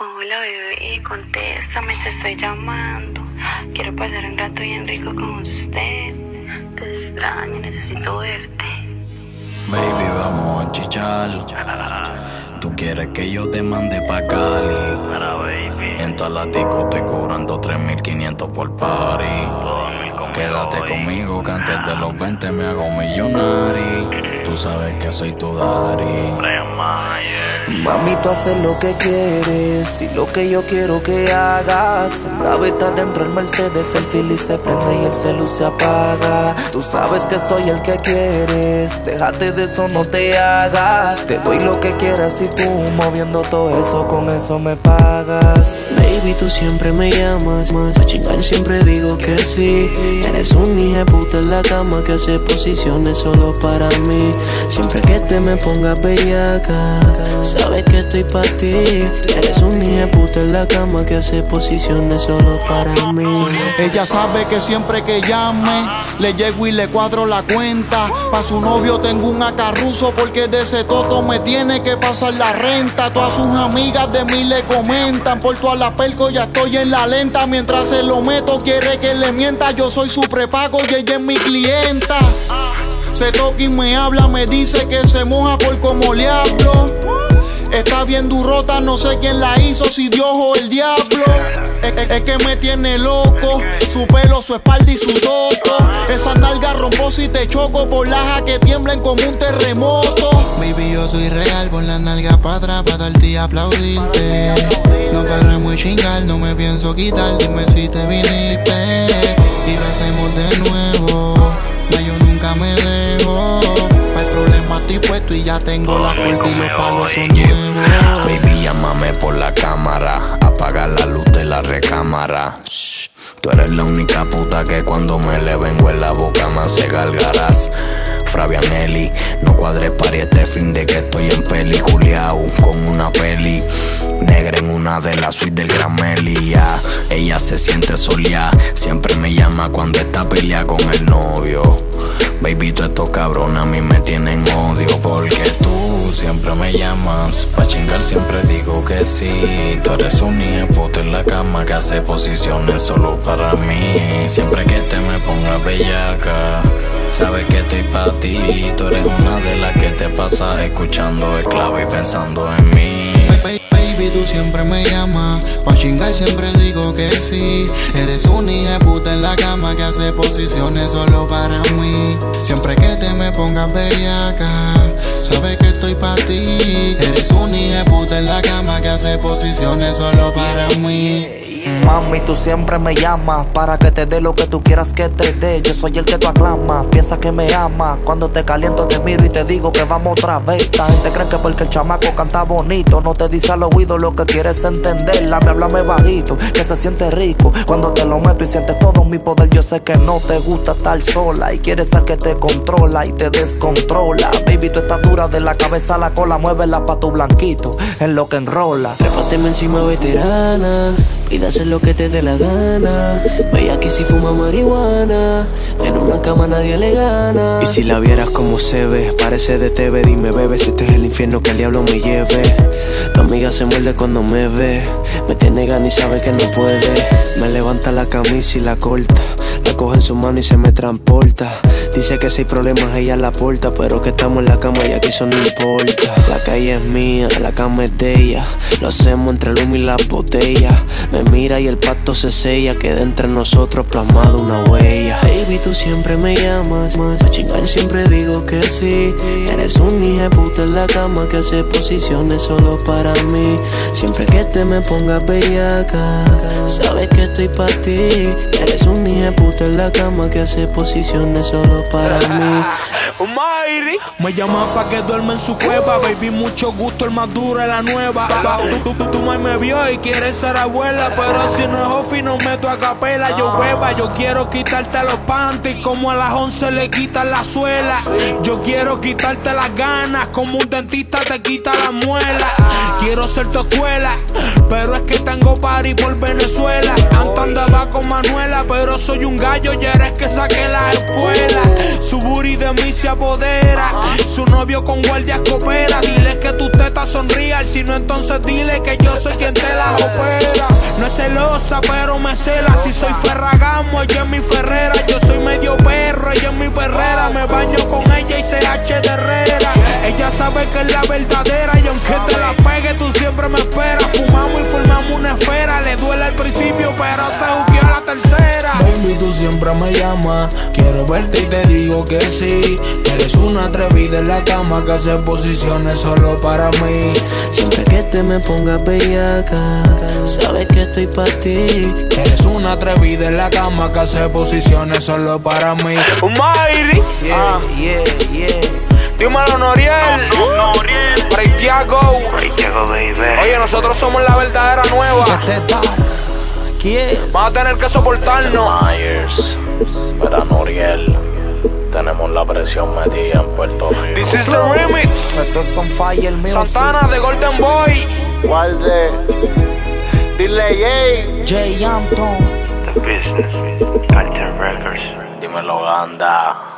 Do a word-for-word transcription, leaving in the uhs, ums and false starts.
Hola bebé, contéstame, te estoy llamando. Quiero pasar un rato bien rico con usted. Te extraño, necesito verte. Baby, vamos a chichar. Tú quieres que yo te mande pa' Cali. En todas las discos estoy cobrando tres mil quinientos por party. Quédate conmigo que antes de los veinte me hago millonario. Tú sabes que soy tu daddy. Mami, tú haces lo que quieres y lo que yo quiero que hagas. Una vez estás dentro del Mercedes, el Philly se prende y el celu se apaga. Tú sabes que soy el que quieres, déjate de eso, no te hagas. Te doy lo que quieras y tú moviendo todo eso, con eso me pagas. Baby, tú siempre me llamas, más a chingar siempre digo que sí. Eres un hija puta en la cama que hace posiciones solo para mí. Siempre que te me pongas bellaca, sabes que estoy pa' ti. Eres un hija puta en la cama que hace posiciones solo para mí. Ella sabe que siempre que llame le llego y le cuadro la cuenta. Pa' su novio tengo un acarruso porque de ese toto me tiene que pasar la renta. Todas sus amigas de mí le comentan, por toda la perco ya estoy en la lenta. Mientras se lo meto quiere que le mienta, yo soy su prepago y ella es mi clienta. Se toca y me habla, me dice que se moja por como le hablo. Está bien durota, no sé quién la hizo, si Dios o el diablo. Es, es, es que me tiene loco, su pelo, su espalda y su toto. Esa nalga rompo si te choco, por laja que tiemblen como un terremoto. Baby, yo soy real, pon la nalga pa' atrás pa' darte y aplaudirte. No paramos y chingar, no me pienso quitar, dime si te viniste. Y lo hacemos de nuevo, ya yo nunca me dejo. Para el problema estoy puesto y ya tengo la corte y los palos son nuevos. Baby, llámame por la cámara, apaga la luz de la recámara. Shh. Tú eres la única puta que cuando me le vengo en la boca me hace gargaras. Fabianelli, no cuadres para este fin de que estoy en peliculeao con una peli negra en una de las suites del Gran Melia. Ella se siente soleada, siempre me llama cuando está pelea con el novio. Baby, tú estos cabrones a mí me tienen odio porque tú siempre me llamas. Pa' chingar siempre digo que sí. Tú eres un hijo puta en la cama que hace posiciones solo para mí. Siempre que te me pongas bellaca, sabes que estoy pa' ti. Tú eres una de las que te pasas escuchando esclavo y pensando en mí. Baby, tú siempre me llamas, pa' chingar siempre digo que sí. Eres un hija puta en la cama que hace posiciones solo para mí. Siempre que te me pongas bellaca, sabes que estoy pa' ti. Eres un hija puta en la cama que hace posiciones solo para mí. Mami, tú siempre me llamas para que te dé lo que tú quieras que te dé. Yo soy el que tú aclamas, piensa que me amas. Cuando te caliento te miro y te digo que vamos otra vez. La gente cree que porque el chamaco canta bonito no te dice al oído lo que quieres entenderla. Me háblame bajito, que se siente rico cuando te lo meto y sientes todo mi poder. Yo sé que no te gusta estar sola y quieres ser que te controla y te descontrola. Baby, tú estás dura de la cabeza a la cola, muévela pa' tu blanquito en lo que enrola. Trépateme encima, veterana, y hacer lo que te dé la gana. Ve aquí si fuma marihuana, en una cama nadie le gana. Y si la vieras como se ve, parece de T V. Dime bebé, si este es el infierno que el diablo me lleve. Tu amiga se muerde cuando me ve, me tiene ganas y sabe que no puede. Me levanta la camisa y la corta, la coge en su mano y se me transporta. Dice que si hay problemas ella la porta, pero que estamos en la cama y aquí eso no importa. La calle es mía, la cama es de ella, lo hacemos entre el humo y las botellas. Me mira y el pacto se sella, queda entre nosotros plasmado una huella. Baby, tú siempre me llamas, más a chingar siempre digo que sí. Eres un hija puta en la cama que hace posiciones solo para mí. Siempre que te me pongas bellaca, sabes que estoy pa' ti. Eres un hija puta en la cama que hace posiciones solo para mí. Me llama pa' que duerme en su cueva. Baby, mucho gusto, el más duro es la nueva. Tú, tú, tú me vio y quieres ser abuela, pero si no es ofi no meto a capela. Yo beba, yo quiero quitarte los panties como a las once le quitan la suela. Yo quiero quitarte las ganas como un dentista te quita la muela. Quiero ser tu escuela, pero es que tengo party por Venezuela. Antes andaba con Manuela, pero soy un gallo y eres que saqué la escuela. Su booty de mí se apodera, su novio con guardias coopera. Dile que tus tetas son real, si no entonces dile que yo soy quien te la opera. No es celosa, pero me cela. Si soy Ferragamo, ella es mi Ferrera. Yo soy medio perro, ella es mi perrera. Me baño con ella y C H de Herrera. Ella sabe que es la verdadera y aunque te la pegue, tú siempre me esperas. Fumamos y formamos una esfera. Le duele al principio, pero se juqueó a la tercera. Baby, tú siempre me llamas. Quiero verte y te digo que sí. Eres una atrevida en la cama que hace posiciones solo para mí. Siempre que te me pongas bellaca, sabes que estoy pa' ti. Eres una atrevida en la cama que hace posiciones solo para mí. Umairi, Yeah, ah. yeah, yeah. Dímelo, Noriel. No, no, Noriel. Preitiago. Preitiago, baby. Oye, nosotros somos la verdadera nueva. Este dar. ¿Quién? Vas a tener que soportarnos. Myers, para Noriel. Tenemos la presión metida en Puerto Rico. This is the remix. Esto es on fire music. Santana de Golden Boy. Guarde. Dile, Jay Anton. The Business. Carter Records. Dímelo, Ganda.